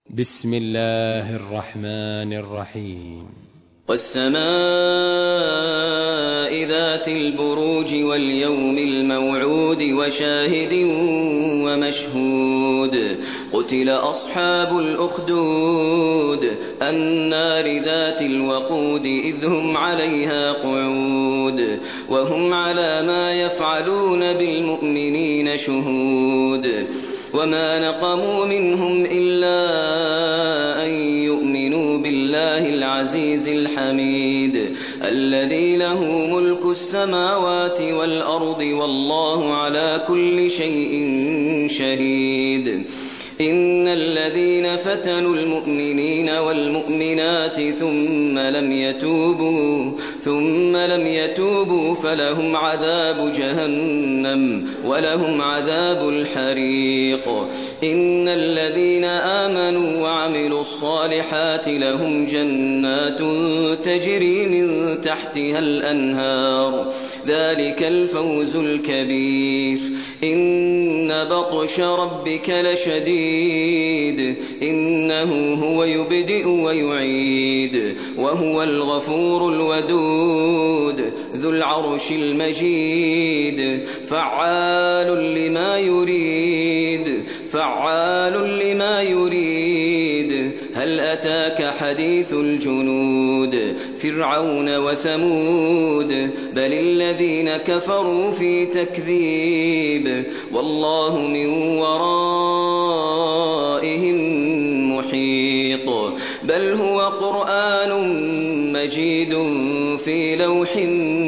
بسم الله الرحمن الرحيم. والسماء ذات البروج واليوم الموعود وشاهد ومشهود قتل أصحاب الأخدود النار ذات الوقود إذ هم عليها قعود وهم على ما يفعلون بالمؤمنين شهود وما نقموا منهم إلا أن يؤمنوا بالله العزيز الحميد الذي له ملك السماوات والأرض والله على كل شيء شهيد. إن الذين فتنوا المؤمنين والمؤمنات ثم لم يتوبوا فلهم عذاب جهنم ولهم عذاب الحريق. إن الذين آمنوا وعملوا الصالحات لهم جنات تجري من تحتها الأنهار ذلك الفوز الكبير. إن بطش ربك لشديد إنه هو يبدئ ويعيد وهو الغفور الودود ذو العرش المجيد فعال لما يريد. هل أتاك حديث الجنود فرعون وثمود بل الذين كفروا في تكذيب والله من ورائهم محيط. بل هو قرآن مجيد في لوح